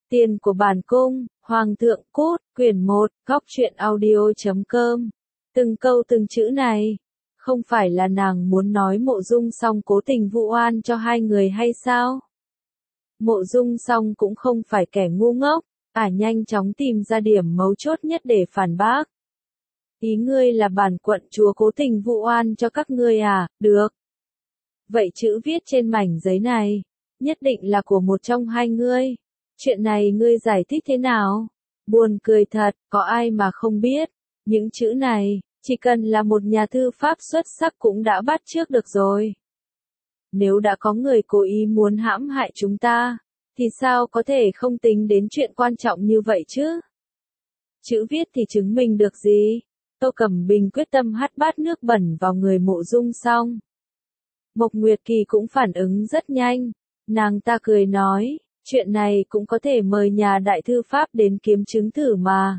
Tiền của bản cung, Hoàng thượng cút, quyển 1, góc truyện audio.com. Từng câu từng chữ này, không phải là nàng muốn nói Mộ Dung Song cố tình vu oan cho hai người hay sao? Mộ Dung Song cũng không phải kẻ ngu ngốc, nhanh chóng tìm ra điểm mấu chốt nhất để phản bác. Ý ngươi là bản quận chúa cố tình vu oan cho các ngươi à? Được. Vậy chữ viết trên mảnh giấy này, nhất định là của một trong hai ngươi. Chuyện này ngươi giải thích thế nào? Buồn cười thật, có ai mà không biết. Những chữ này, chỉ cần là một nhà thư pháp xuất sắc cũng đã bắt chước được rồi. Nếu đã có người cố ý muốn hãm hại chúng ta, thì sao có thể không tính đến chuyện quan trọng như vậy chứ? Chữ viết thì chứng minh được gì? Tô Cẩm Bình quyết tâm hắt bát nước bẩn vào người Mộ Dung Song. Mộc Nguyệt Kỳ cũng phản ứng rất nhanh. Nàng ta cười nói, chuyện này cũng có thể mời nhà đại thư pháp đến kiếm chứng thử mà.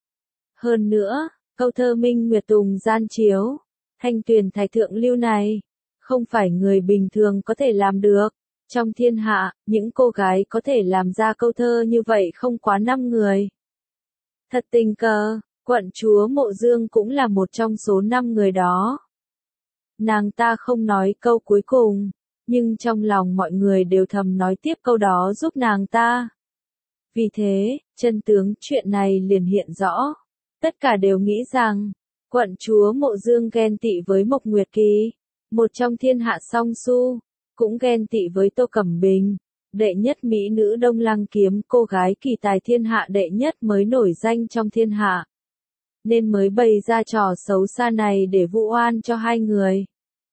Hơn nữa, câu thơ Minh Nguyệt Tùng gian chiếu, thanh tuyền thạch thượng lưu này, không phải người bình thường có thể làm được. Trong thiên hạ, những cô gái có thể làm ra câu thơ như vậy không quá 5 người. Thật tình cờ, quận chúa Mộ Dương cũng là một trong số 5 người đó. Nàng ta không nói câu cuối cùng, nhưng trong lòng mọi người đều thầm nói tiếp câu đó giúp nàng ta. Vì thế, chân tướng chuyện này liền hiện rõ. Tất cả đều nghĩ rằng, quận chúa Mộ Dương ghen tị với Mộc Nguyệt Kỳ, một trong thiên hạ song su, cũng ghen tị với Tô Cẩm Bình, đệ nhất mỹ nữ Đông Lăng Kiếm, cô gái kỳ tài thiên hạ đệ nhất mới nổi danh trong thiên hạ. Nên mới bày ra trò xấu xa này để vu oan cho hai người.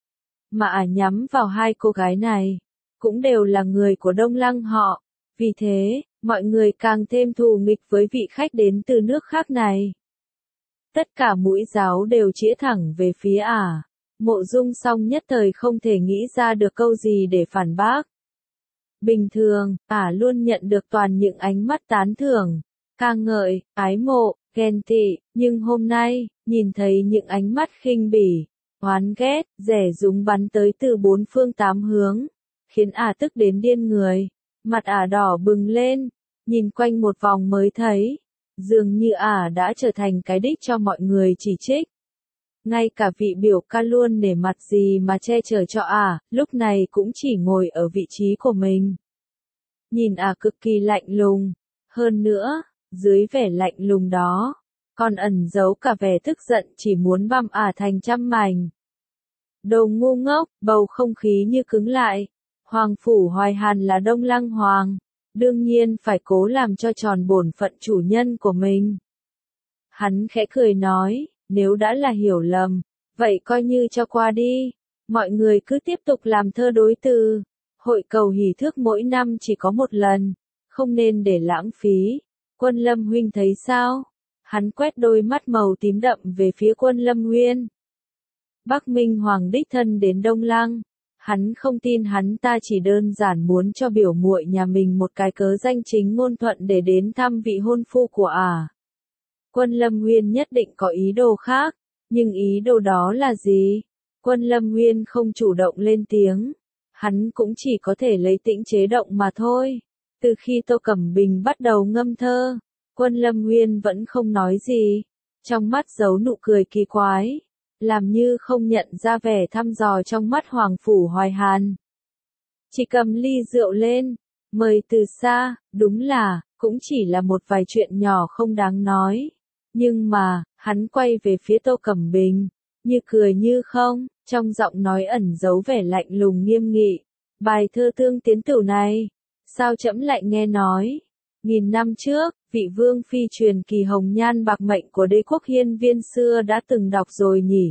Mà nhắm vào hai cô gái này, cũng đều là người của Đông Lăng họ. Vì thế, mọi người càng thêm thù nghịch với vị khách đến từ nước khác này. Tất cả mũi giáo đều chĩa thẳng về phía Mộ Dung Song nhất thời không thể nghĩ ra được câu gì để phản bác. Bình thường, luôn nhận được toàn những ánh mắt tán thưởng, ca ngợi, ái mộ, ghen tị, nhưng hôm nay, nhìn thấy những ánh mắt khinh bỉ, oán ghét, rẻ rúng bắn tới từ 4 phương 8 hướng, khiến tức đến điên người, mặt đỏ bừng lên, nhìn quanh một vòng mới thấy, dường như đã trở thành cái đích cho mọi người chỉ trích. Ngay cả vị biểu ca luôn nể mặt gì mà che chở cho lúc này cũng chỉ ngồi ở vị trí của mình. Nhìn cực kỳ lạnh lùng, hơn nữa, dưới vẻ lạnh lùng đó, còn ẩn giấu cả vẻ tức giận chỉ muốn băm thành trăm mảnh. Đồ ngu ngốc, bầu không khí như cứng lại. Hoàng phủ Hoài Hàn là Đông Lăng Hoàng, đương nhiên phải cố làm cho tròn bổn phận chủ nhân của mình. Hắn khẽ cười nói, nếu đã là hiểu lầm, vậy coi như cho qua đi. Mọi người cứ tiếp tục làm thơ đối từ. Hội cầu hỷ thước mỗi năm chỉ có một lần, không nên để lãng phí. Quân Lâm huynh thấy sao? Hắn quét đôi mắt màu tím đậm về phía Quân Lâm Nguyên. Bắc Minh Hoàng đích thân đến Đông Lăng, hắn không tin hắn ta chỉ đơn giản muốn cho biểu muội nhà mình một cái cớ danh chính ngôn thuận để đến thăm vị hôn phu của Quân Lâm Nguyên nhất định có ý đồ khác, nhưng ý đồ đó là gì? Quân Lâm Nguyên không chủ động lên tiếng, hắn cũng chỉ có thể lấy tĩnh chế động mà thôi. Từ khi Tô Cẩm Bình bắt đầu ngâm thơ, Quân Lâm Nguyên vẫn không nói gì, trong mắt giấu nụ cười kỳ quái, làm như không nhận ra vẻ thăm dò trong mắt Hoàng phủ Hoài Hàn. Chỉ cầm ly rượu lên, mời từ xa, đúng là, cũng chỉ là một vài chuyện nhỏ không đáng nói. Nhưng mà, hắn quay về phía Tô Cẩm Bình, như cười như không, trong giọng nói ẩn giấu vẻ lạnh lùng nghiêm nghị. Bài thơ Thương Tiến Tửu này, sao trẫm lại nghe nói, 1000 năm trước, vị vương phi truyền kỳ hồng nhan bạc mệnh của đế quốc Hiên Viên xưa đã từng đọc rồi nhỉ?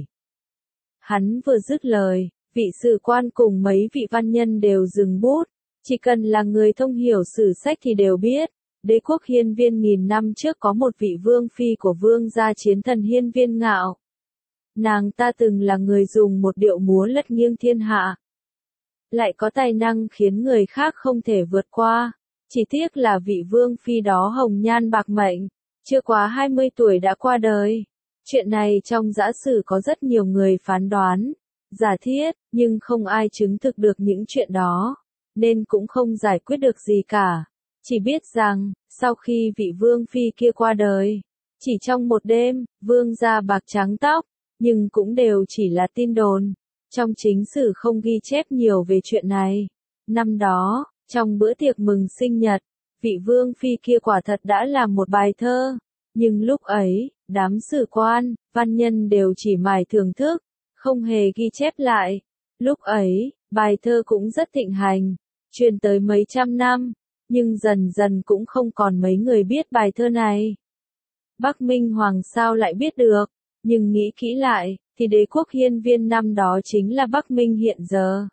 Hắn vừa dứt lời, vị sử quan cùng mấy vị văn nhân đều dừng bút, chỉ cần là người thông hiểu sử sách thì đều biết, đế quốc Hiên Viên 1000 năm trước có một vị vương phi của vương gia chiến thần Hiên Viên Ngạo. Nàng ta từng là người dùng một điệu múa lật nghiêng thiên hạ, lại có tài năng khiến người khác không thể vượt qua. Chỉ tiếc là vị vương phi đó hồng nhan bạc mệnh, chưa quá 20 tuổi đã qua đời. Chuyện này trong dã sử có rất nhiều người phán đoán, giả thiết, nhưng không ai chứng thực được những chuyện đó, nên cũng không giải quyết được gì cả. Chỉ biết rằng, Sau khi vị vương phi kia qua đời, chỉ trong một đêm, vương gia bạc trắng tóc, nhưng cũng đều chỉ là tin đồn. Trong chính sử không ghi chép nhiều về chuyện này. Năm đó, trong bữa tiệc mừng sinh nhật, vị vương phi kia quả thật đã làm một bài thơ. Nhưng lúc ấy, đám sử quan, văn nhân đều chỉ mải thưởng thức, không hề ghi chép lại. Lúc ấy, bài thơ cũng rất thịnh hành, truyền tới mấy trăm năm, nhưng dần dần cũng không còn mấy người biết bài thơ này. Bắc Minh Hoàng sao lại biết được, nhưng nghĩ kỹ lại, thì đế quốc Hiên Viên năm đó chính là Bắc Minh hiện giờ.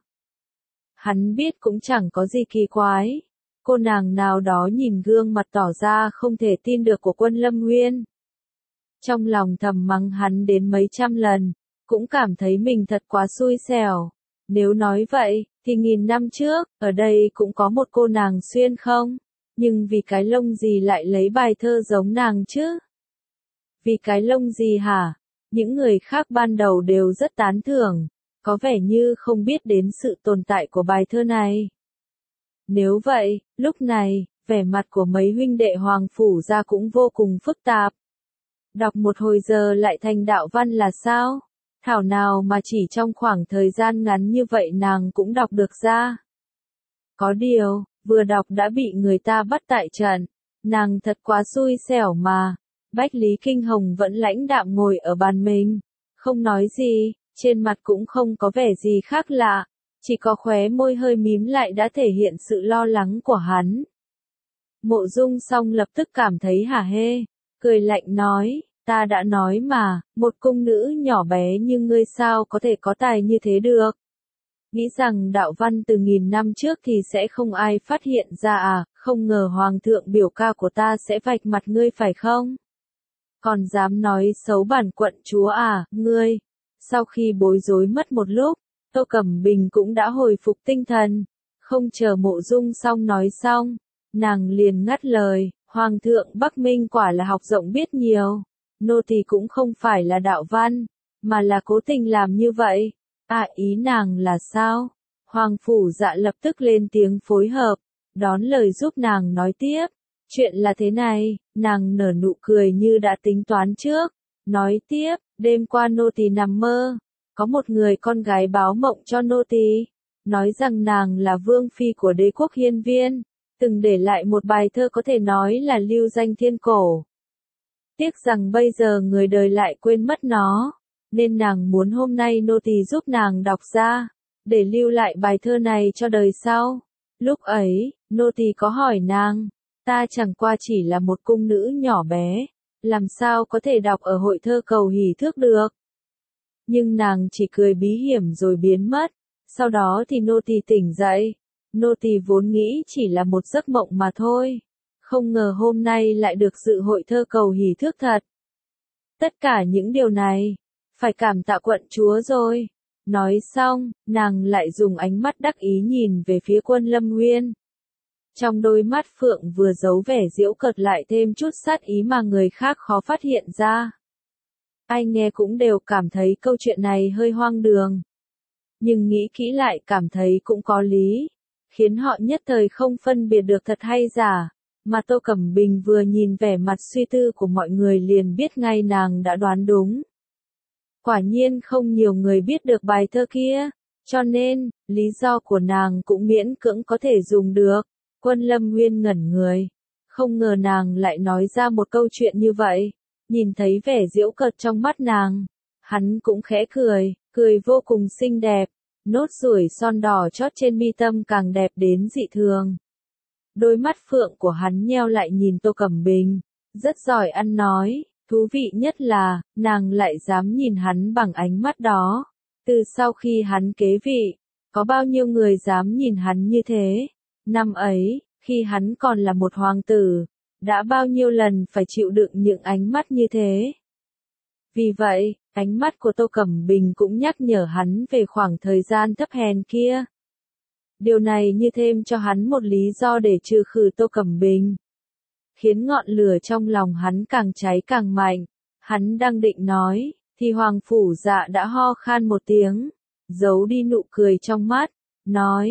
Hắn biết cũng chẳng có gì kỳ quái. Cô nàng nào đó nhìn gương mặt tỏ ra không thể tin được của Quân Lâm Nguyên. Trong lòng thầm mắng hắn đến mấy trăm lần, cũng cảm thấy mình thật quá xui xẻo. Nếu nói vậy, thì 1000 năm trước, ở đây cũng có một cô nàng xuyên không? Nhưng vì cái lông gì lại lấy bài thơ giống nàng chứ? Vì cái lông gì hả? Những người khác ban đầu đều rất tán thưởng, có vẻ như không biết đến sự tồn tại của bài thơ này. Nếu vậy, lúc này, vẻ mặt của mấy huynh đệ Hoàng Phủ gia cũng vô cùng phức tạp. Đọc một hồi giờ lại thành đạo văn là sao? Thảo nào mà chỉ trong khoảng thời gian ngắn như vậy nàng cũng đọc được ra. Có điều, vừa đọc đã bị người ta bắt tại trận, nàng thật quá xui xẻo mà. Bách Lý Kinh Hồng vẫn lãnh đạm ngồi ở bàn mình, không nói gì, trên mặt cũng không có vẻ gì khác lạ, chỉ có khóe môi hơi mím lại đã thể hiện sự lo lắng của hắn. Mộ Dung Song lập tức cảm thấy hả hê, cười lạnh nói, ta đã nói mà, một cung nữ nhỏ bé như ngươi sao có thể có tài như thế được. Nghĩ rằng đạo văn từ 1000 năm trước thì sẽ không ai phát hiện ra à, không ngờ hoàng thượng biểu ca của ta sẽ vạch mặt ngươi phải không? Còn dám nói xấu bản quận chúa à, ngươi. Sau khi bối rối mất một lúc, Tô Cẩm Bình cũng đã hồi phục tinh thần. Không chờ Mộ Dung Song nói xong, nàng liền ngắt lời, Hoàng thượng Bắc Minh quả là học rộng biết nhiều. Nô tỳ cũng không phải là đạo văn, mà là cố tình làm như vậy. À, ý nàng là sao? Hoàng Phủ Dạ lập tức lên tiếng phối hợp, đón lời giúp nàng nói tiếp. Chuyện là thế này, nàng nở nụ cười như đã tính toán trước. Nói tiếp, đêm qua nô tỳ nằm mơ, có một người con gái báo mộng cho nô tỳ, nói rằng nàng là vương phi của đế quốc Hiên Viên, từng để lại một bài thơ có thể nói là lưu danh thiên cổ. Tiếc rằng bây giờ người đời lại quên mất nó, nên nàng muốn hôm nay nô tỳ giúp nàng đọc ra, để lưu lại bài thơ này cho đời sau. Lúc ấy, nô tỳ có hỏi nàng, ta chẳng qua chỉ là một cung nữ nhỏ bé, làm sao có thể đọc ở hội thơ cầu hỷ thước được. Nhưng nàng chỉ cười bí hiểm rồi biến mất, sau đó thì nô tỳ tỉnh dậy, nô tỳ vốn nghĩ chỉ là một giấc mộng mà thôi, không ngờ hôm nay lại được dự hội thơ cầu hỷ thước thật. Tất cả những điều này, phải cảm tạ quận chúa rồi. Nói xong, nàng lại dùng ánh mắt đắc ý nhìn về phía Quân Lâm Nguyên. Trong đôi mắt phượng vừa giấu vẻ giễu cợt lại thêm chút sát ý mà người khác khó phát hiện ra. Ai nghe cũng đều cảm thấy câu chuyện này hơi hoang đường. Nhưng nghĩ kỹ lại cảm thấy cũng có lý, khiến họ nhất thời không phân biệt được thật hay giả. Mà Tô Cẩm Bình vừa nhìn vẻ mặt suy tư của mọi người liền biết ngay nàng đã đoán đúng. Quả nhiên không nhiều người biết được bài thơ kia, cho nên, lý do của nàng cũng miễn cưỡng có thể dùng được. Quân Lâm Nguyên ngẩn người, không ngờ nàng lại nói ra một câu chuyện như vậy. Nhìn thấy vẻ giễu cợt trong mắt nàng, hắn cũng khẽ cười, cười vô cùng xinh đẹp, nốt ruồi son đỏ chót trên mi tâm càng đẹp đến dị thường. Đôi mắt phượng của hắn nheo lại nhìn Tô Cẩm Bình, rất giỏi ăn nói, thú vị nhất là, nàng lại dám nhìn hắn bằng ánh mắt đó. Từ sau khi hắn kế vị, có bao nhiêu người dám nhìn hắn như thế? Năm ấy, khi hắn còn là một hoàng tử, đã bao nhiêu lần phải chịu đựng những ánh mắt như thế. Vì vậy, ánh mắt của Tô Cẩm Bình cũng nhắc nhở hắn về khoảng thời gian thấp hèn kia. Điều này như thêm cho hắn một lý do để trừ khử Tô Cẩm Bình, khiến ngọn lửa trong lòng hắn càng cháy càng mạnh. Hắn đang định nói, thì Hoàng Phủ Dạ đã ho khan một tiếng, giấu đi nụ cười trong mắt, nói,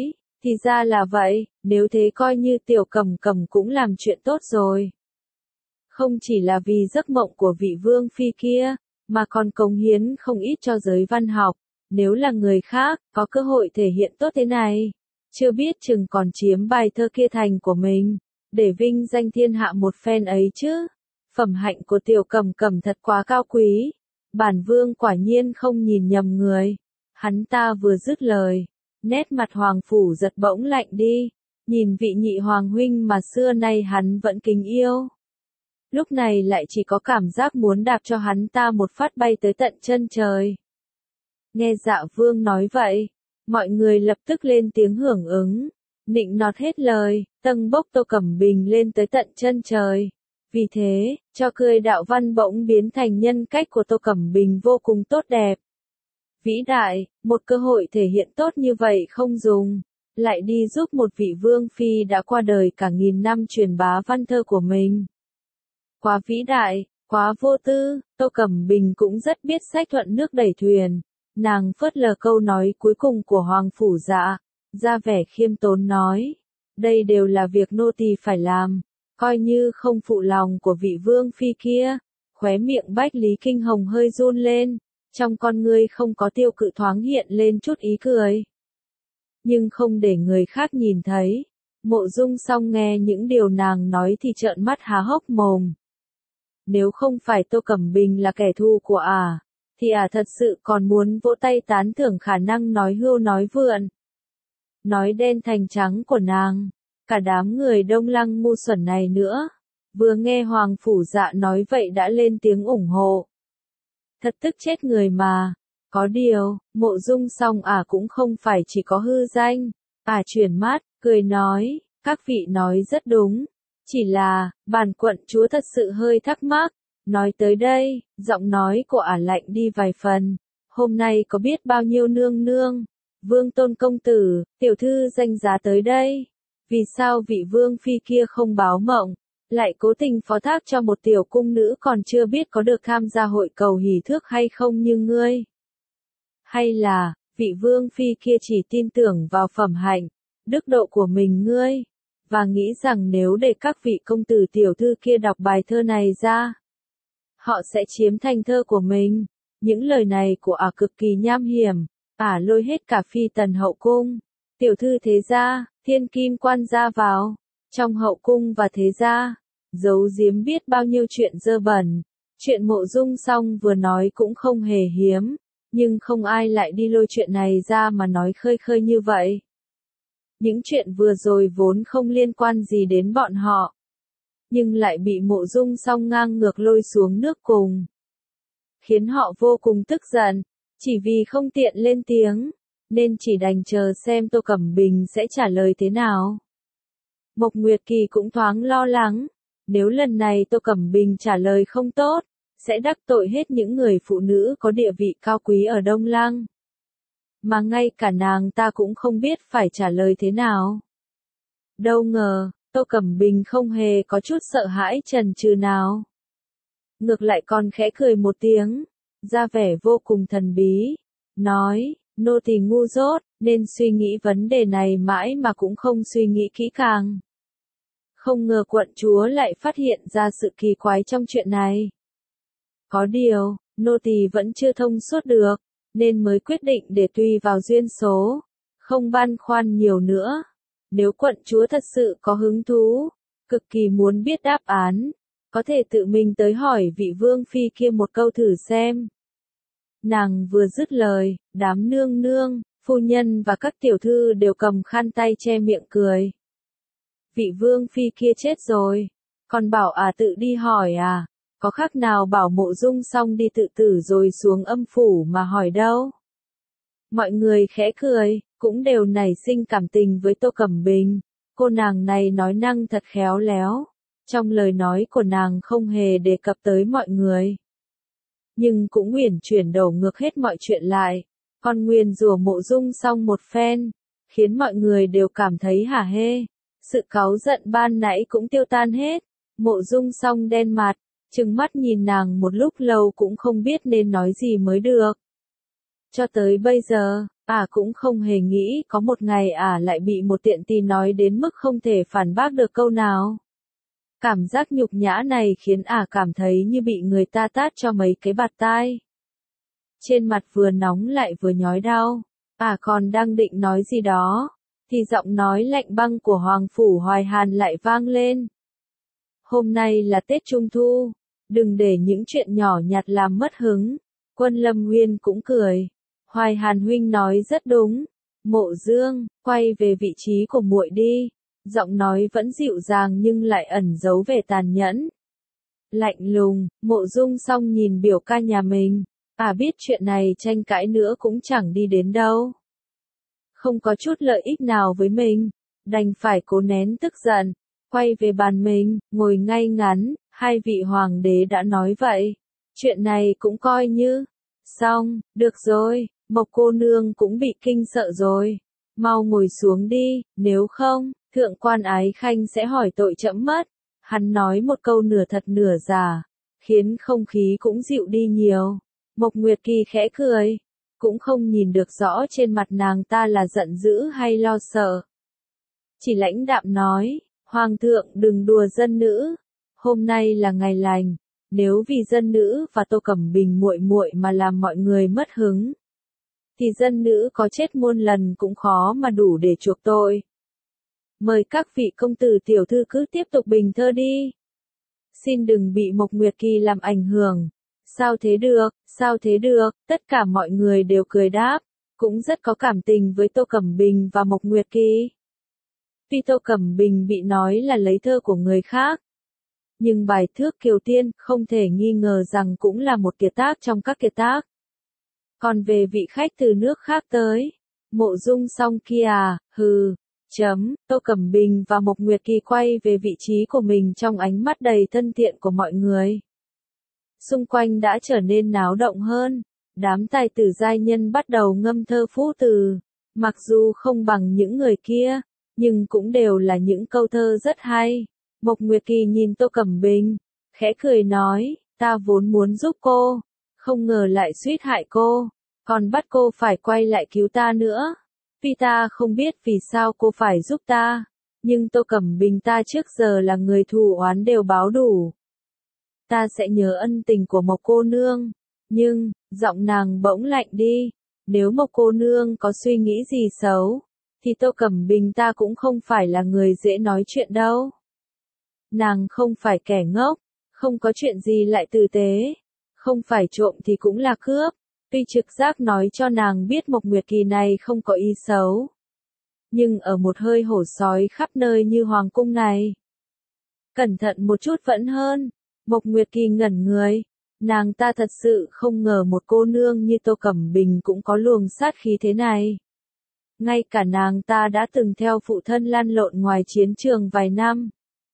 Thì ra là vậy, nếu thế coi như Tiểu Cầm Cầm cũng làm chuyện tốt rồi. Không chỉ là vì giấc mộng của vị vương phi kia, mà còn cống hiến không ít cho giới văn học. Nếu là người khác, có cơ hội thể hiện tốt thế này, chưa biết chừng còn chiếm bài thơ kia thành của mình, để vinh danh thiên hạ một phen ấy chứ. Phẩm hạnh của Tiểu Cầm Cầm thật quá cao quý. Bản vương quả nhiên không nhìn nhầm người. Hắn ta vừa dứt lời, nét mặt Hoàng Phủ Giật bỗng lạnh đi, nhìn vị nhị hoàng huynh mà xưa nay hắn vẫn kính yêu. Lúc này lại chỉ có cảm giác muốn đạp cho hắn ta một phát bay tới tận chân trời. Nghe Dạ Vương nói vậy, mọi người lập tức lên tiếng hưởng ứng, nịnh nọt hết lời, tâng bốc Tô Cẩm Bình lên tới tận chân trời. Vì thế, cho cười đạo văn bỗng biến thành nhân cách của Tô Cẩm Bình vô cùng tốt đẹp. Vĩ đại, một cơ hội thể hiện tốt như vậy không dùng, lại đi giúp một vị vương phi đã qua đời cả nghìn năm truyền bá văn thơ của mình. Quá vĩ đại, quá vô tư, Tô Cẩm Bình cũng rất biết sách thuận nước đẩy thuyền. Nàng phớt lờ câu nói cuối cùng của Hoàng Phủ Dạ, ra vẻ khiêm tốn nói, đây đều là việc nô tỳ phải làm, coi như không phụ lòng của vị vương phi kia. Khóe miệng Bách Lý Kinh Hồng hơi run lên, trong con ngươi không có tiêu cự thoáng hiện lên chút ý cười. Nhưng không để người khác nhìn thấy, Mộ Dung Song nghe những điều nàng nói thì trợn mắt há hốc mồm. Nếu không phải Tô Cẩm Bình là kẻ thù của thì thật sự còn muốn vỗ tay tán thưởng khả năng nói hưu nói vượn, nói đen thành trắng của nàng. Cả đám người Đông Lăng ngu xuẩn này nữa, vừa nghe Hoàng Phủ Dạ nói vậy đã lên tiếng ủng hộ. Thật tức chết người mà. Có điều, Mộ Dung Song cũng không phải chỉ có hư danh. Chuyển mắt, cười nói, các vị nói rất đúng. Chỉ là, bản quận chúa thật sự hơi thắc mắc. Nói tới đây, giọng nói của lạnh đi vài phần. Hôm nay có biết bao nhiêu nương nương, Vương Tôn công tử, tiểu thư danh giá tới đây. Vì sao vị vương phi kia không báo mộng, lại cố tình phó thác cho một tiểu cung nữ còn chưa biết có được tham gia hội cầu hỷ thước hay không như ngươi? Hay là, vị vương phi kia chỉ tin tưởng vào phẩm hạnh, đức độ của mình ngươi, và nghĩ rằng nếu để các vị công tử tiểu thư kia đọc bài thơ này ra, họ sẽ chiếm thành thơ của mình. Những lời này của cực kỳ nham hiểm, lôi hết cả phi tần hậu cung, tiểu thư thế gia, thiên kim quan gia vào, trong hậu cung và thế gia, giấu giếm biết bao nhiêu chuyện dơ bẩn. Chuyện Mộ Dung Song vừa nói cũng không hề hiếm, nhưng không ai lại đi lôi chuyện này ra mà nói khơi khơi như vậy. Những chuyện vừa rồi vốn không liên quan gì đến bọn họ, nhưng lại bị Mộ Dung Song ngang ngược lôi xuống nước cùng, khiến họ vô cùng tức giận, chỉ vì không tiện lên tiếng, nên chỉ đành chờ xem Tô Cẩm Bình sẽ trả lời thế nào. Mộc Nguyệt Kỳ cũng thoáng lo lắng, nếu lần này Tô Cẩm Bình trả lời không tốt, sẽ đắc tội hết những người phụ nữ có địa vị cao quý ở Đông Lăng. Mà ngay cả nàng ta cũng không biết phải trả lời thế nào. Đâu ngờ, Tô Cẩm Bình không hề có chút sợ hãi chần chừ nào. Ngược lại còn khẽ cười một tiếng, ra vẻ vô cùng thần bí, nói, nô tỳ ngu dốt, nên suy nghĩ vấn đề này mãi mà cũng không suy nghĩ kỹ càng. Không ngờ quận chúa lại phát hiện ra sự kỳ quái trong chuyện này. Có điều, nô tỳ vẫn chưa thông suốt được, nên mới quyết định để tùy vào duyên số, không băn khoăn nhiều nữa. Nếu quận chúa thật sự có hứng thú, cực kỳ muốn biết đáp án, có thể tự mình tới hỏi vị vương phi kia một câu thử xem. Nàng vừa dứt lời, đám nương nương, phu nhân và các tiểu thư đều cầm khăn tay che miệng cười. Vị vương phi kia chết rồi, còn bảo tự đi hỏi có khác nào bảo Mộ Dung Song đi tự tử rồi xuống âm phủ mà hỏi đâu. Mọi người khẽ cười, cũng đều nảy sinh cảm tình với Tô Cẩm Bình. Cô nàng này nói năng thật khéo léo, trong lời nói của nàng không hề đề cập tới mọi người, nhưng cũng uyển chuyển đổ ngược hết mọi chuyện lại, còn nguyền rủa Mộ Dung Song một phen, khiến mọi người đều cảm thấy hả hê. Sự cáu giận ban nãy cũng tiêu tan hết. Mộ Dung Song đen mặt, trừng mắt nhìn nàng một lúc lâu cũng không biết nên nói gì mới được. Cho tới bây giờ, Cũng không hề nghĩ có một ngày lại bị một tiện tì nói đến mức không thể phản bác được câu nào. Cảm giác nhục nhã này khiến cảm thấy như bị người ta tát cho mấy cái bạt tai. Trên mặt vừa nóng lại vừa nhói đau. Còn đang định nói gì đó, thì giọng nói lạnh băng của Hoàng Phủ Hoài Hàn lại vang lên. Hôm nay là Tết Trung Thu, đừng để những chuyện nhỏ nhặt làm mất hứng. Quân Lâm Nguyên cũng cười. Hoài Hàn huynh nói rất đúng. Mộ Dương, quay về vị trí của muội đi. Giọng nói vẫn dịu dàng nhưng lại ẩn giấu vẻ tàn nhẫn. Lạnh lùng, Mộ Dung Song nhìn biểu ca nhà mình. Biết chuyện này tranh cãi nữa cũng chẳng đi đến đâu. Không có chút lợi ích nào với mình, đành phải cố nén tức giận, quay về bàn mình, ngồi ngay ngắn, hai vị hoàng đế đã nói vậy. Chuyện này cũng coi như xong, được rồi, Mộc cô nương cũng bị kinh sợ rồi. Mau ngồi xuống đi, nếu không, thượng quan Ái Khanh sẽ hỏi tội trẫm mất. Hắn nói một câu nửa thật nửa giả, khiến không khí cũng dịu đi nhiều. Mộc Nguyệt Kỳ khẽ cười, cũng không nhìn được rõ trên mặt nàng ta là giận dữ hay lo sợ. Chỉ lãnh đạm nói, Hoàng thượng đừng đùa dân nữ, hôm nay là ngày lành, nếu vì dân nữ và Tô Cẩm Bình muội muội mà làm mọi người mất hứng, thì dân nữ có chết muôn lần cũng khó mà đủ để chuộc tội. Mời các vị công tử tiểu thư cứ tiếp tục bình thơ đi. Xin đừng bị Mộc Nguyệt Kỳ làm ảnh hưởng. Sao thế được, sao thế được, tất cả mọi người đều cười đáp, cũng rất có cảm tình với Tô Cẩm Bình và Mộc Nguyệt Kỳ. Tuy Tô Cẩm Bình bị nói là lấy thơ của người khác, nhưng bài Thước Kiều Tiên không thể nghi ngờ rằng cũng là một kiệt tác trong các kiệt tác. Còn về vị khách từ nước khác tới, Mộ Dung Song kia Tô Cẩm Bình và Mộc Nguyệt Kỳ quay về vị trí của mình trong ánh mắt đầy thân thiện của mọi người. Xung quanh đã trở nên náo động hơn, đám tài tử giai nhân bắt đầu ngâm thơ phú từ, mặc dù không bằng những người kia, nhưng cũng đều là những câu thơ rất hay. Mộc Nguyệt Kỳ nhìn Tô Cẩm Bình, khẽ cười nói, ta vốn muốn giúp cô, không ngờ lại suýt hại cô, còn bắt cô phải quay lại cứu ta nữa. Vì ta không biết vì sao cô phải giúp ta, nhưng Tô Cẩm Bình ta trước giờ là người thù oán đều báo đủ. Ta sẽ nhớ ân tình của Mộc cô nương, nhưng, giọng nàng bỗng lạnh đi, nếu Mộc cô nương có suy nghĩ gì xấu, thì Tô Cẩm Bình ta cũng không phải là người dễ nói chuyện đâu. Nàng không phải kẻ ngốc, không có chuyện gì lại tử tế, không phải trộm thì cũng là cướp. Tuy trực giác nói cho nàng biết Mộc Nguyệt Kỳ này không có ý xấu, nhưng ở một hơi hổ sói khắp nơi như hoàng cung này, cẩn thận một chút vẫn hơn. Mộc Nguyệt Kỳ ngẩn người, nàng ta thật sự không ngờ một cô nương như Tô Cẩm Bình cũng có luồng sát khí thế này. Ngay cả nàng ta đã từng theo phụ thân lăn lộn ngoài chiến trường vài năm,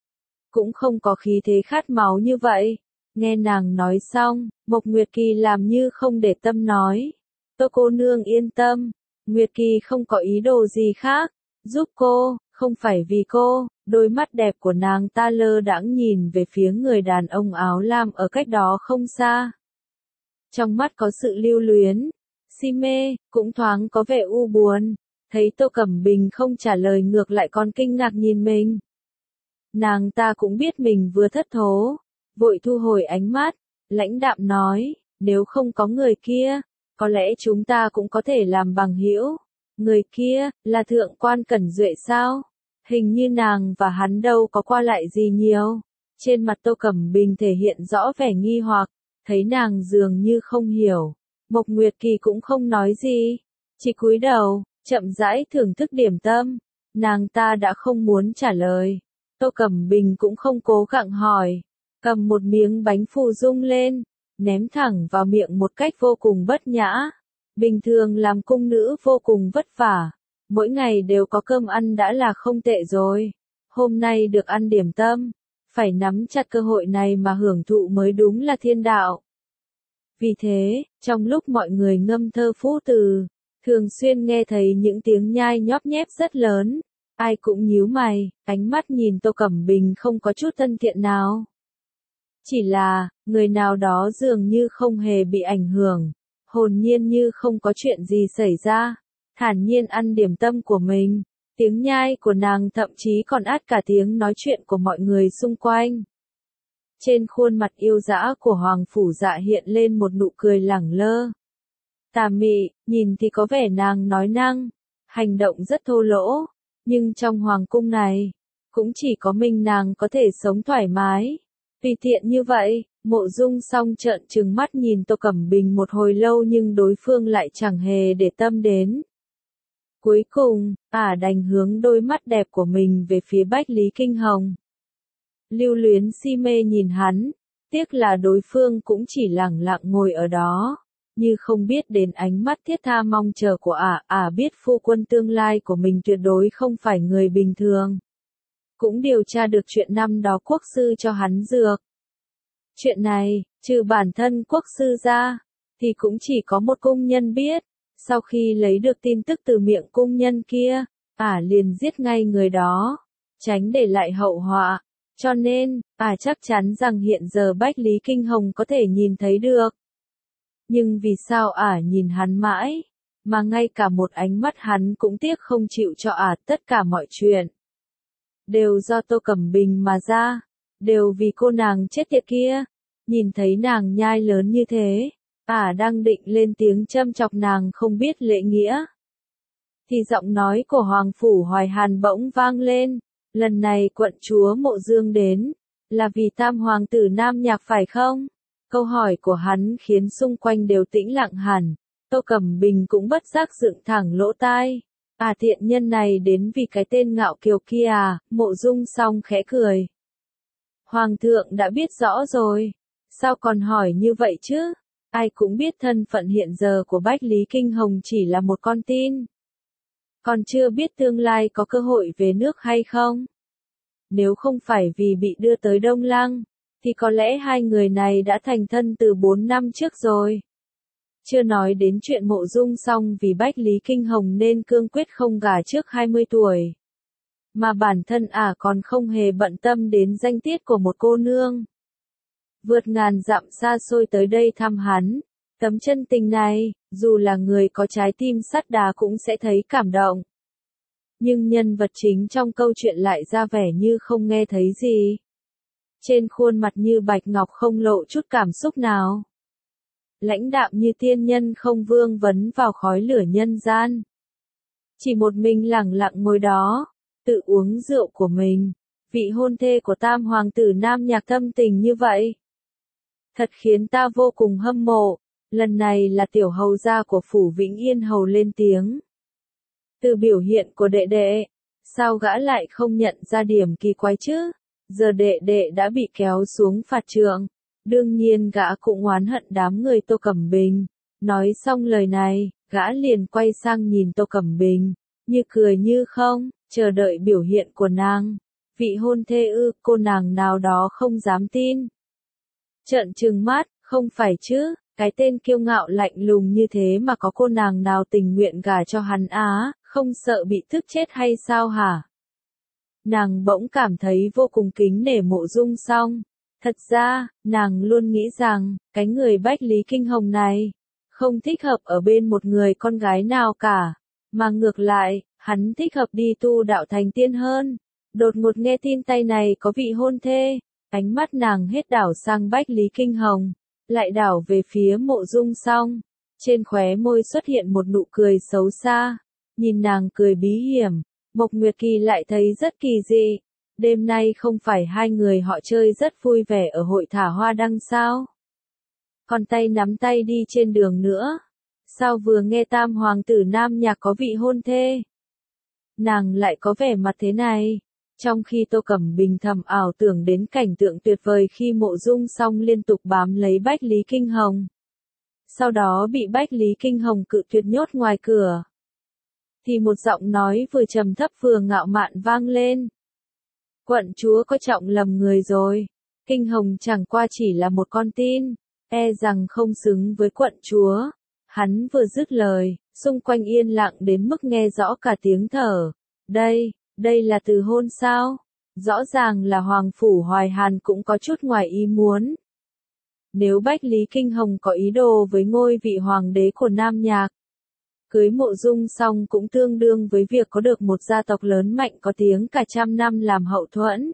cũng không có khí thế khát máu như vậy. Nghe nàng nói xong, Mộc Nguyệt Kỳ làm như không để tâm nói, Tô cô nương yên tâm, Nguyệt Kỳ không có ý đồ gì khác, giúp cô, không phải vì cô. Đôi mắt đẹp của nàng ta lơ đãng nhìn về phía người đàn ông áo lam ở cách đó không xa. Trong mắt có sự lưu luyến, si mê, cũng thoáng có vẻ u buồn. Thấy Tô Cẩm Bình không trả lời ngược lại còn kinh ngạc nhìn mình. Nàng ta cũng biết mình vừa thất thố, vội thu hồi ánh mắt, lãnh đạm nói, nếu không có người kia, có lẽ chúng ta cũng có thể làm bằng hữu. Người kia, là thượng quan Cẩn Duệ sao? Hình như nàng và hắn đâu có qua lại gì nhiều. Trên mặt Tô Cẩm Bình thể hiện rõ vẻ nghi hoặc, thấy nàng dường như không hiểu. Mộc Nguyệt Kỳ cũng không nói gì, chỉ cúi đầu, chậm rãi thưởng thức điểm tâm. Nàng ta đã không muốn trả lời. Tô Cẩm Bình cũng không cố gắng hỏi, cầm một miếng bánh phù dung lên, ném thẳng vào miệng một cách vô cùng bất nhã. Bình thường làm cung nữ vô cùng vất vả, mỗi ngày đều có cơm ăn đã là không tệ rồi. Hôm nay được ăn điểm tâm, phải nắm chặt cơ hội này mà hưởng thụ mới đúng là thiên đạo. Vì thế, trong lúc mọi người ngâm thơ phú từ, thường xuyên nghe thấy những tiếng nhai nhóp nhép rất lớn, ai cũng nhíu mày, ánh mắt nhìn Tô Cẩm Bình không có chút thân thiện nào. Chỉ là, người nào đó dường như không hề bị ảnh hưởng, hồn nhiên như không có chuyện gì xảy ra. thản nhiên ăn điểm tâm của mình. Tiếng nhai của nàng thậm chí còn át cả tiếng nói chuyện của mọi người xung quanh. Trên khuôn mặt yêu dã của Hoàng Phủ Dạ hiện lên một nụ cười lẳng lơ. Tà mị, nhìn thì có vẻ nàng nói năng, hành động rất thô lỗ, nhưng trong hoàng cung này, cũng chỉ có mình nàng có thể sống thoải mái. Tùy tiện như vậy, Mộ Dung Song trợn trừng mắt nhìn Tô Cẩm Bình một hồi lâu nhưng đối phương lại chẳng hề để tâm đến. Cuối cùng, đành hướng đôi mắt đẹp của mình về phía Bách Lý Kinh Hồng. Lưu Luyến si mê nhìn hắn, tiếc là đối phương cũng chỉ lẳng lặng ngồi ở đó, như không biết đến ánh mắt thiết tha mong chờ của biết phu quân tương lai của mình tuyệt đối không phải người bình thường. Cũng điều tra được chuyện năm đó quốc sư cho hắn dược. Chuyện này, trừ bản thân quốc sư ra, thì cũng chỉ có một cung nhân biết. Sau khi lấy được tin tức từ miệng cung nhân kia, liền giết ngay người đó, tránh để lại hậu họa. Cho nên, chắc chắn rằng hiện giờ Bách Lý Kinh Hồng có thể nhìn thấy được. Nhưng vì sao nhìn hắn mãi, mà ngay cả một ánh mắt hắn cũng tiếc không chịu cho tất cả mọi chuyện. Đều do Tô Cẩm Bình mà ra, đều vì cô nàng chết tiệt kia, nhìn thấy nàng nhai lớn như thế, đang định lên tiếng châm chọc nàng không biết lễ nghĩa. Thì giọng nói của Hoàng Phủ Hoài Hàn bỗng vang lên, lần này quận chúa Mộ Dương đến, là vì tam hoàng tử Nam Nhạc phải không? Câu hỏi của hắn khiến xung quanh đều tĩnh lặng hẳn, Tô Cẩm Bình cũng bất giác dựng thẳng lỗ tai. Thiện nhân này đến vì cái tên ngạo kiều kia Mộ Dung Song khẽ cười. Hoàng thượng đã biết rõ rồi, sao còn hỏi như vậy chứ? Ai cũng biết thân phận hiện giờ của Bách Lý Kinh Hồng chỉ là một con tin. Còn chưa biết tương lai có cơ hội về nước hay không. Nếu không phải vì bị đưa tới Đông Lăng, thì có lẽ hai người này đã thành thân từ 4 năm trước rồi. Chưa nói đến chuyện Mộ Dung Song vì Bách Lý Kinh Hồng nên cương quyết không gả trước 20 tuổi. Mà bản thân còn không hề bận tâm đến danh tiết của một cô nương. Vượt ngàn dặm xa xôi tới đây thăm hắn, tấm chân tình này, dù là người có trái tim sắt đá cũng sẽ thấy cảm động. Nhưng nhân vật chính trong câu chuyện lại ra vẻ như không nghe thấy gì. Trên khuôn mặt như bạch ngọc không lộ chút cảm xúc nào. Lãnh đạm như tiên nhân không vương vấn vào khói lửa nhân gian. Chỉ một mình lẳng lặng ngồi đó, tự uống rượu của mình, vị hôn thê của tam hoàng tử Nam Nhạc thâm tình như vậy. Thật khiến ta vô cùng hâm mộ, lần này là tiểu hầu gia của phủ Vĩnh Yên hầu lên tiếng. Từ biểu hiện của đệ đệ, sao gã lại không nhận ra điểm kỳ quái chứ? Giờ đệ đệ đã bị kéo xuống phạt trượng, đương nhiên gã cũng oán hận đám người Tô Cẩm Bình. Nói xong lời này, gã liền quay sang nhìn Tô Cẩm Bình, như cười như không, chờ đợi biểu hiện của nàng. Vị hôn thê cô nàng nào đó không dám tin. Trợn trừng mắt, không phải chứ, cái tên kiêu ngạo lạnh lùng như thế mà có cô nàng nào tình nguyện gả cho hắn không sợ bị tức chết hay sao hả? Nàng bỗng cảm thấy vô cùng kính nể Mộ Dung Song. Thật ra, nàng luôn nghĩ rằng, cái người Bách Lý Kinh Hồng này, không thích hợp ở bên một người con gái nào cả, mà ngược lại, hắn thích hợp đi tu đạo thành tiên hơn. Đột ngột nghe tin tay này có vị hôn thê, ánh mắt nàng hết đảo sang Bách Lý Kinh Hồng, lại đảo về phía Mộ Dung Song. Trên khóe môi xuất hiện một nụ cười xấu xa, nhìn nàng cười bí hiểm, Mộc Nguyệt Kỳ lại thấy rất kỳ dị. Đêm nay không phải hai người họ chơi rất vui vẻ ở hội thả hoa đăng sao? Còn tay nắm tay đi trên đường nữa. Sao vừa nghe tam hoàng tử Nam Nhạc có vị hôn thê? Nàng lại có vẻ mặt thế này. Trong khi Tô Cẩm Bình thầm ảo tưởng đến cảnh tượng tuyệt vời khi Mộ Dung Song liên tục bám lấy Bách Lý Kinh Hồng. Sau đó bị Bách Lý Kinh Hồng cự tuyệt nhốt ngoài cửa. Thì một giọng nói vừa trầm thấp vừa ngạo mạn vang lên. Quận chúa có trọng lầm người rồi. Kinh Hồng chẳng qua chỉ là một con tin, rằng không xứng với quận chúa. Hắn vừa dứt lời, xung quanh yên lặng đến mức nghe rõ cả tiếng thở. Đây là từ hôn sao? Rõ ràng là Hoàng Phủ Hoài Hàn cũng có chút ngoài ý muốn. Nếu Bách Lý Kinh Hồng có ý đồ với ngôi vị hoàng đế của Nam Nhạc, Cưới Mộ Dung xong cũng tương đương với việc có được một gia tộc lớn mạnh có tiếng cả trăm năm làm hậu thuẫn.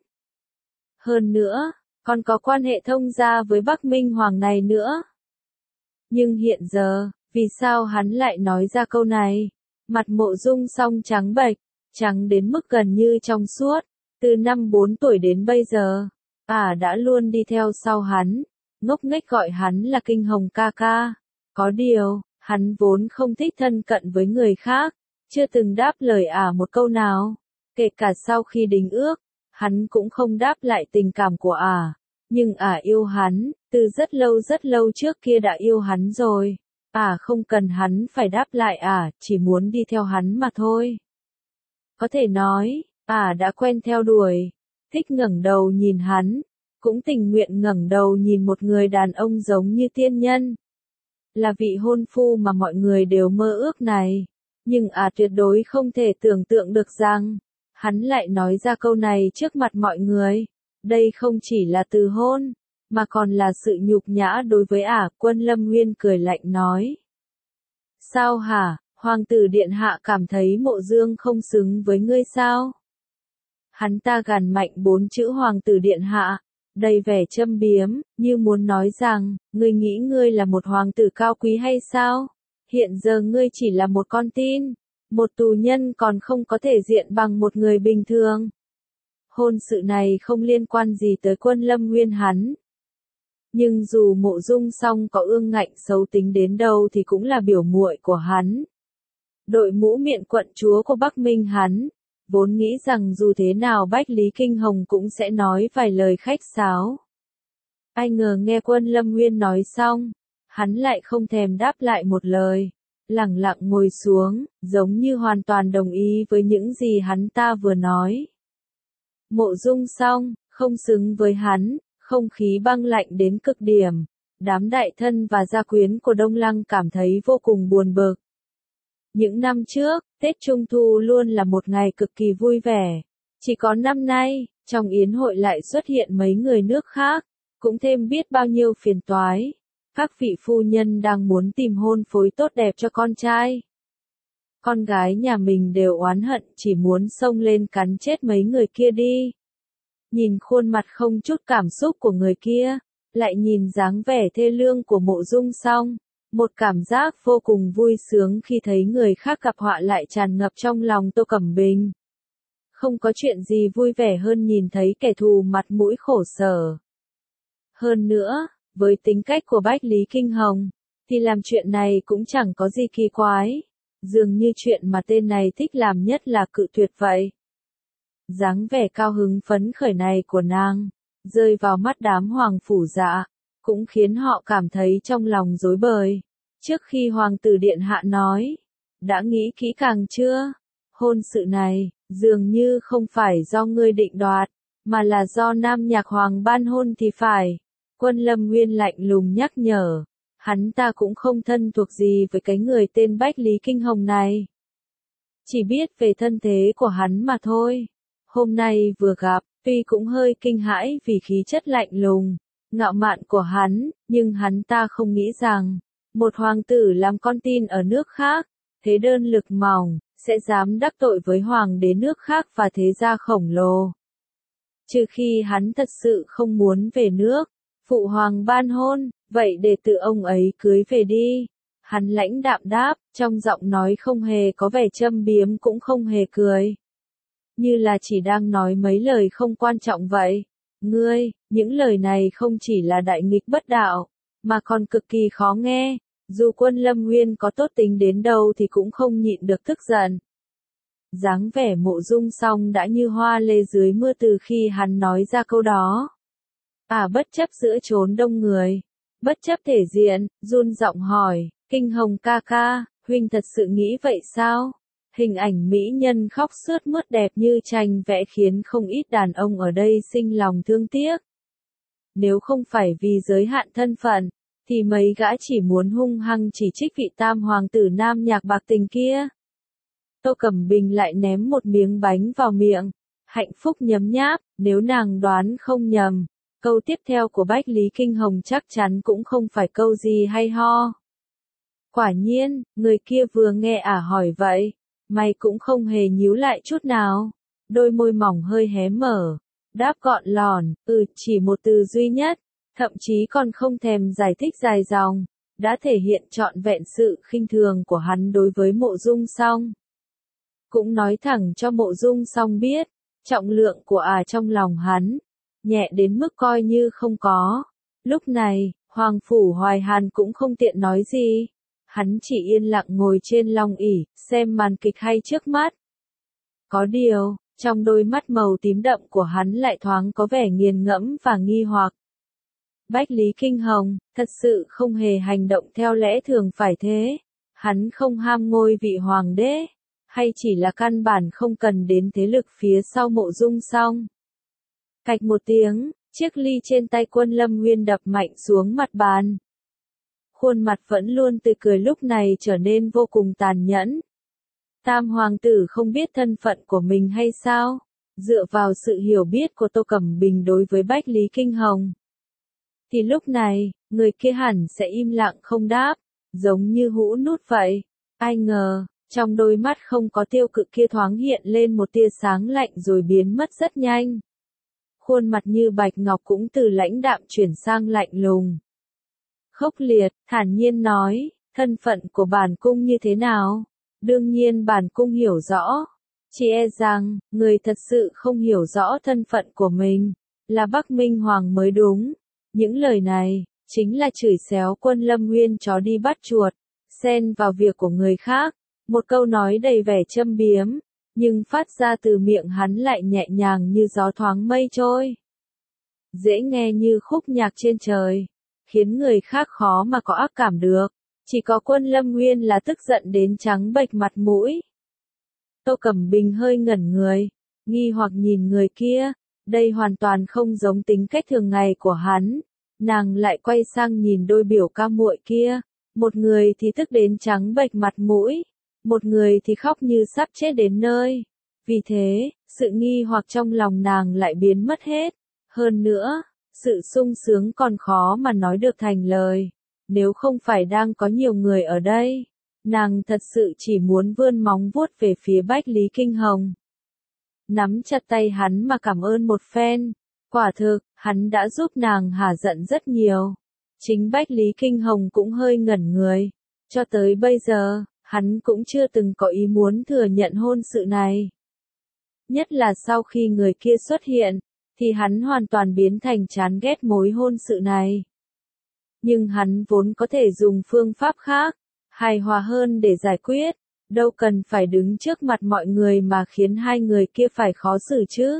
Hơn nữa, còn có quan hệ thông gia với Bắc Minh Hoàng này nữa. Nhưng hiện giờ, vì sao hắn lại nói ra câu này? Mặt Mộ Dung Song trắng bệch, trắng đến mức gần như trong suốt. Từ năm 4 tuổi đến bây giờ, đã luôn đi theo sau hắn, ngốc nghếch gọi hắn là Kinh Hồng ca ca. Có điều, hắn vốn không thích thân cận với người khác, chưa từng đáp lời một câu nào. Kể cả sau khi đính ước, hắn cũng không đáp lại tình cảm của nhưng yêu hắn, từ rất lâu trước kia đã yêu hắn rồi. Không cần hắn phải đáp lại chỉ muốn đi theo hắn mà thôi. Có thể nói, đã quen theo đuổi, thích ngẩng đầu nhìn hắn, cũng tình nguyện ngẩng đầu nhìn một người đàn ông giống như tiên nhân. Là vị hôn phu mà mọi người đều mơ ước này. Nhưng tuyệt đối không thể tưởng tượng được rằng, hắn lại nói ra câu này trước mặt mọi người. Đây không chỉ là từ hôn, mà còn là sự nhục nhã đối với Quân Lâm Nguyên cười lạnh nói. Sao hả, Hoàng tử điện hạ cảm thấy Mộ Dương không xứng với ngươi sao? Hắn ta gằn mạnh 4 chữ Hoàng tử điện hạ, đầy vẻ châm biếm, như muốn nói rằng, ngươi nghĩ ngươi là một hoàng tử cao quý hay sao? Hiện giờ ngươi chỉ là một con tin, một tù nhân còn không có thể diện bằng một người bình thường. Hôn sự này không liên quan gì tới Quân Lâm Nguyên hắn. Nhưng dù Mộ Dung Song có ương ngạnh xấu tính đến đâu thì cũng là biểu muội của hắn. Đội mũ miện quận chúa của Bắc Minh hắn, vốn nghĩ rằng dù thế nào Bách Lý Kinh Hồng cũng sẽ nói vài lời khách sáo. Ai ngờ nghe Quân Lâm Nguyên nói xong, hắn lại không thèm đáp lại một lời, lẳng lặng ngồi xuống, giống như hoàn toàn đồng ý với những gì hắn ta vừa nói. Mộ Dung Song, không xứng với hắn, không khí băng lạnh đến cực điểm. Đám đại thân và gia quyến của Đông Lăng cảm thấy vô cùng buồn bực. Những năm trước, Tết Trung Thu luôn là một ngày cực kỳ vui vẻ. Chỉ có năm nay, trong yến hội lại xuất hiện mấy người nước khác, cũng thêm biết bao nhiêu phiền toái. Các vị phu nhân đang muốn tìm hôn phối tốt đẹp cho con trai. Con gái nhà mình đều oán hận chỉ muốn xông lên cắn chết mấy người kia đi. Nhìn khuôn mặt không chút cảm xúc của người kia, lại nhìn dáng vẻ thê lương của Mộ Dung Song, một cảm giác vô cùng vui sướng khi thấy người khác gặp họa lại tràn ngập trong lòng Tô Cẩm Bình. Không có chuyện gì vui vẻ hơn nhìn thấy kẻ thù mặt mũi khổ sở. Hơn nữa, với tính cách của Bách Lý Kinh Hồng, thì làm chuyện này cũng chẳng có gì kỳ quái. Dường như chuyện mà tên này thích làm nhất là cự tuyệt vậy. Dáng vẻ cao hứng phấn khởi này của nàng, rơi vào mắt đám hoàng phủ dạ, cũng khiến họ cảm thấy trong lòng rối bời. Trước khi Hoàng tử điện hạ nói, đã nghĩ kỹ càng chưa? Hôn sự này, dường như không phải do ngươi định đoạt, mà là do Nam Nhạc Hoàng ban hôn thì phải. Quân Lâm Nguyên lạnh lùng nhắc nhở, hắn ta cũng không thân thuộc gì với cái người tên Bách Lý Kinh Hồng này. Chỉ biết về thân thế của hắn mà thôi. Hôm nay vừa gặp, tuy cũng hơi kinh hãi vì khí chất lạnh lùng, ngạo mạn của hắn, nhưng hắn ta không nghĩ rằng, một hoàng tử làm con tin ở nước khác, thế đơn lực mỏng, sẽ dám đắc tội với hoàng đế nước khác và thế gia khổng lồ. Trừ khi hắn thật sự không muốn về nước, phụ hoàng ban hôn, vậy để tự ông ấy cưới về đi. Hắn lãnh đạm đáp, trong giọng nói không hề có vẻ châm biếm cũng không hề cười. Như là chỉ đang nói mấy lời không quan trọng vậy. Ngươi, những lời này không chỉ là đại nghịch bất đạo, mà còn cực kỳ khó nghe. Dù Quân Lâm Nguyên có tốt tính đến đâu thì cũng không nhịn được tức giận. Dáng vẻ Mộ Dung Song đã như hoa lê dưới mưa từ khi hắn nói ra câu đó. Bất chấp giữa chốn đông người, bất chấp thể diện, run giọng hỏi, Kinh Hồng ca ca, huynh thật sự nghĩ vậy sao? Hình ảnh mỹ nhân khóc sướt mướt đẹp như tranh vẽ khiến không ít đàn ông ở đây sinh lòng thương tiếc. Nếu không phải vì giới hạn thân phận, thì mấy gã chỉ muốn hung hăng chỉ trích vị tam hoàng tử Nam Nhạc bạc tình kia. Tô Cẩm Bình lại ném một miếng bánh vào miệng, hạnh phúc nhấm nháp, nếu nàng đoán không nhầm, câu tiếp theo của Bách Lý Kinh Hồng chắc chắn cũng không phải câu gì hay ho. Quả nhiên, người kia vừa nghe hỏi vậy, mày cũng không hề nhíu lại chút nào, đôi môi mỏng hơi hé mở, đáp gọn lòn, chỉ một từ duy nhất, thậm chí còn không thèm giải thích dài dòng, đã thể hiện trọn vẹn sự khinh thường của hắn đối với Mộ Dung Song. Cũng nói thẳng cho Mộ Dung Song biết, trọng lượng của trong lòng hắn, nhẹ đến mức coi như không có. Lúc này, Hoàng Phủ Hoài Hàn cũng không tiện nói gì. Hắn chỉ yên lặng ngồi trên long ỷ, xem màn kịch hay trước mắt. Có điều, trong đôi mắt màu tím đậm của hắn lại thoáng có vẻ nghiền ngẫm và nghi hoặc. Bách Lý Kinh Hồng, thật sự không hề hành động theo lẽ thường phải thế. Hắn không ham ngôi vị hoàng đế, hay chỉ là căn bản không cần đến thế lực phía sau Mộ Dung Song. Cạch một tiếng, chiếc ly trên tay Quân Lâm Nguyên đập mạnh xuống mặt bàn. Khuôn mặt vẫn luôn tươi cười lúc này trở nên vô cùng tàn nhẫn. Tam hoàng tử không biết thân phận của mình hay sao? Dựa vào sự hiểu biết của Tô Cẩm Bình đối với Bách Lý Kinh Hồng, thì lúc này, người kia hẳn sẽ im lặng không đáp, giống như hũ nút vậy. Ai ngờ, trong đôi mắt không có tiêu cự kia thoáng hiện lên một tia sáng lạnh rồi biến mất rất nhanh. Khuôn mặt như bạch ngọc cũng từ lãnh đạm chuyển sang lạnh lùng. Khốc liệt, thản nhiên nói, thân phận của bản cung như thế nào? Đương nhiên bản cung hiểu rõ. Chỉ e rằng, người thật sự không hiểu rõ thân phận của mình, là Bắc Minh Hoàng mới đúng. Những lời này, chính là chửi xéo Quân Lâm Nguyên chó đi bắt chuột, xen vào việc của người khác. Một câu nói đầy vẻ châm biếm, nhưng phát ra từ miệng hắn lại nhẹ nhàng như gió thoáng mây trôi. Dễ nghe như khúc nhạc trên trời, khiến người khác khó mà có ác cảm được. Chỉ có Quân Lâm Nguyên là tức giận đến trắng bệch mặt mũi. Tô Cẩm Bình hơi ngẩn người, nghi hoặc nhìn người kia, đây hoàn toàn không giống tính cách thường ngày của hắn. Nàng lại quay sang nhìn đôi biểu ca muội kia, một người thì tức đến trắng bệch mặt mũi, một người thì khóc như sắp chết đến nơi. Vì thế, sự nghi hoặc trong lòng nàng lại biến mất hết. Hơn nữa, sự sung sướng còn khó mà nói được thành lời. Nếu không phải đang có nhiều người ở đây, nàng thật sự chỉ muốn vươn móng vuốt về phía Bách Lý Kinh Hồng. Nắm chặt tay hắn mà cảm ơn một phen. Quả thực, hắn đã giúp nàng hả giận rất nhiều. Chính Bách Lý Kinh Hồng cũng hơi ngẩn người. Cho tới bây giờ, hắn cũng chưa từng có ý muốn thừa nhận hôn sự này. Nhất là sau khi người kia xuất hiện, thì hắn hoàn toàn biến thành chán ghét mối hôn sự này. Nhưng hắn vốn có thể dùng phương pháp khác, hài hòa hơn để giải quyết, đâu cần phải đứng trước mặt mọi người mà khiến hai người kia phải khó xử chứ.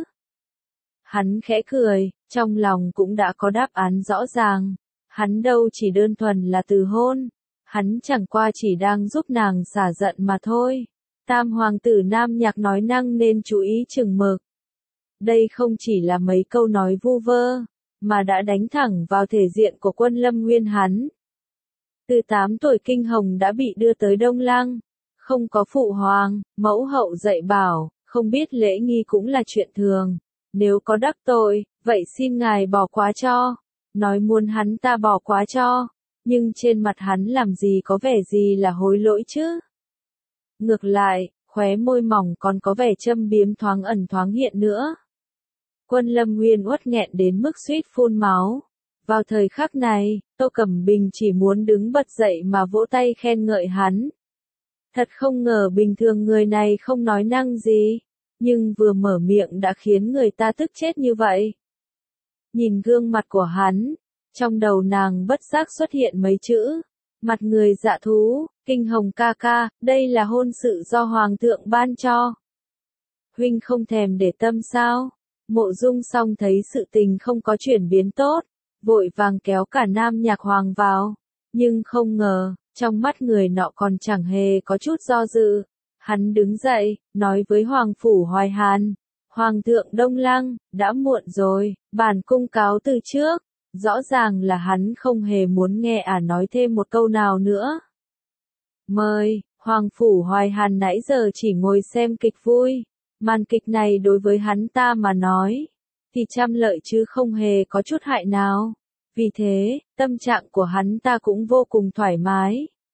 Hắn khẽ cười, trong lòng cũng đã có đáp án rõ ràng. Hắn đâu chỉ đơn thuần là từ hôn, hắn chẳng qua chỉ đang giúp nàng xả giận mà thôi. Tam hoàng tử Nam Nhạc nói năng nên chú ý chừng mực. Đây không chỉ là mấy câu nói vu vơ, mà đã đánh thẳng vào thể diện của Quân Lâm Nguyên hắn. Từ 8 tuổi Kinh Hồng đã bị đưa tới Đông Lăng, không có phụ hoàng, mẫu hậu dạy bảo, không biết lễ nghi cũng là chuyện thường. Nếu có đắc tội, vậy xin ngài bỏ qua cho. Nói muốn hắn ta bỏ qua cho, nhưng trên mặt hắn làm gì có vẻ gì là hối lỗi chứ. Ngược lại, khóe môi mỏng còn có vẻ châm biếm thoáng ẩn thoáng hiện nữa. Quân Lâm Nguyên uất nghẹn đến mức suýt phun máu. Vào thời khắc này, Tô Cẩm Bình chỉ muốn đứng bật dậy mà vỗ tay khen ngợi hắn. Thật không ngờ bình thường người này không nói năng gì, nhưng vừa mở miệng đã khiến người ta tức chết như vậy. Nhìn gương mặt của hắn, trong đầu nàng bất giác xuất hiện mấy chữ, mặt người dạ thú, Kinh Hồng ca ca, đây là hôn sự do Hoàng thượng ban cho. Huynh không thèm để tâm sao? Mộ Dung Song thấy sự tình không có chuyển biến tốt, vội vàng kéo cả Nam Nhạc Hoàng vào, nhưng không ngờ, trong mắt người nọ còn chẳng hề có chút do dự. Hắn đứng dậy, nói với Hoàng Phủ Hoài Hàn, Hoàng thượng Đông Lăng, đã muộn rồi, bản cung cáo từ trước. Rõ ràng là hắn không hề muốn nghe nói thêm một câu nào nữa. Mời, Hoàng Phủ Hoài Hàn nãy giờ chỉ ngồi xem kịch vui. Màn kịch này đối với hắn ta mà nói, thì trăm lợi chứ không hề có chút hại nào. Vì thế, tâm trạng của hắn ta cũng vô cùng thoải mái.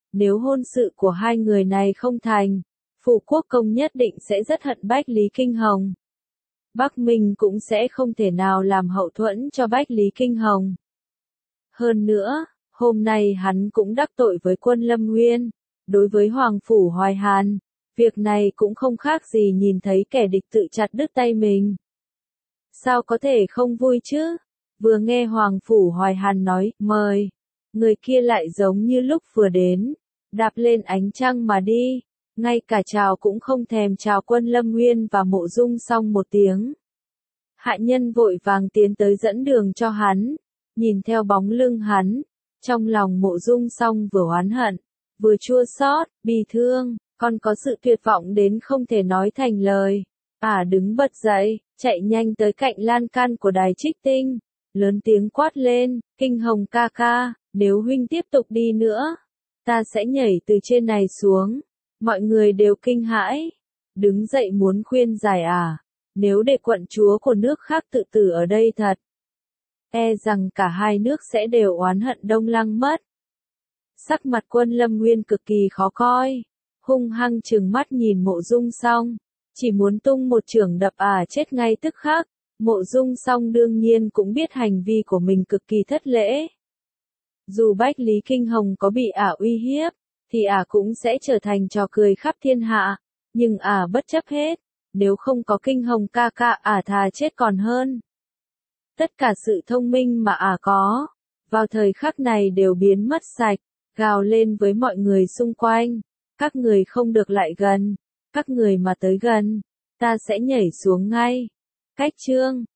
Nếu hôn sự của hai người này không thành, Phủ Quốc Công nhất định sẽ rất hận Bách Lý Kinh Hồng. Bắc Minh cũng sẽ không thể nào làm hậu thuẫn cho Bách Lý Kinh Hồng. Hơn nữa, hôm nay hắn cũng đắc tội với Quân Lâm Nguyên. Đối với Hoàng Phủ Hoài Hàn, việc này cũng không khác gì nhìn thấy kẻ địch tự chặt đứt tay mình. Sao có thể không vui chứ? Vừa nghe Hoàng Phủ Hoài Hàn nói, mời, người kia lại giống như lúc vừa đến, đạp lên ánh trăng mà đi, ngay cả chào cũng không thèm chào Quân Lâm Nguyên và Mộ Dung Song một tiếng. Hạ nhân vội vàng tiến tới dẫn đường cho hắn, nhìn theo bóng lưng hắn, trong lòng Mộ Dung Song vừa oán hận, vừa chua xót, bi thương, còn có sự tuyệt vọng đến không thể nói thành lời. Đứng bật dậy, chạy nhanh tới cạnh lan can của đài trích tinh, lớn tiếng quát lên, Kinh Hồng ca ca, nếu huynh tiếp tục đi nữa, ta sẽ nhảy từ trên này xuống. Mọi người đều kinh hãi, đứng dậy muốn khuyên giải nếu để quận chúa của nước khác tự tử ở đây thật, e rằng cả hai nước sẽ đều oán hận Đông Lăng mất. Sắc mặt Quân Lâm Nguyên cực kỳ khó coi, hung hăng trừng mắt nhìn Mộ Dung Song, chỉ muốn tung một chưởng đập chết ngay tức khắc. Mộ Dung Song đương nhiên cũng biết hành vi của mình cực kỳ thất lễ. Dù Bách Lý Kinh Hồng có bị uy hiếp, thì cũng sẽ trở thành trò cười khắp thiên hạ, nhưng bất chấp hết, nếu không có Kinh Hồng ca ca thà chết còn hơn. Tất cả sự thông minh mà có, vào thời khắc này đều biến mất sạch, gào lên với mọi người xung quanh, các người không được lại gần, các người mà tới gần, ta sẽ nhảy xuống ngay. Cách chương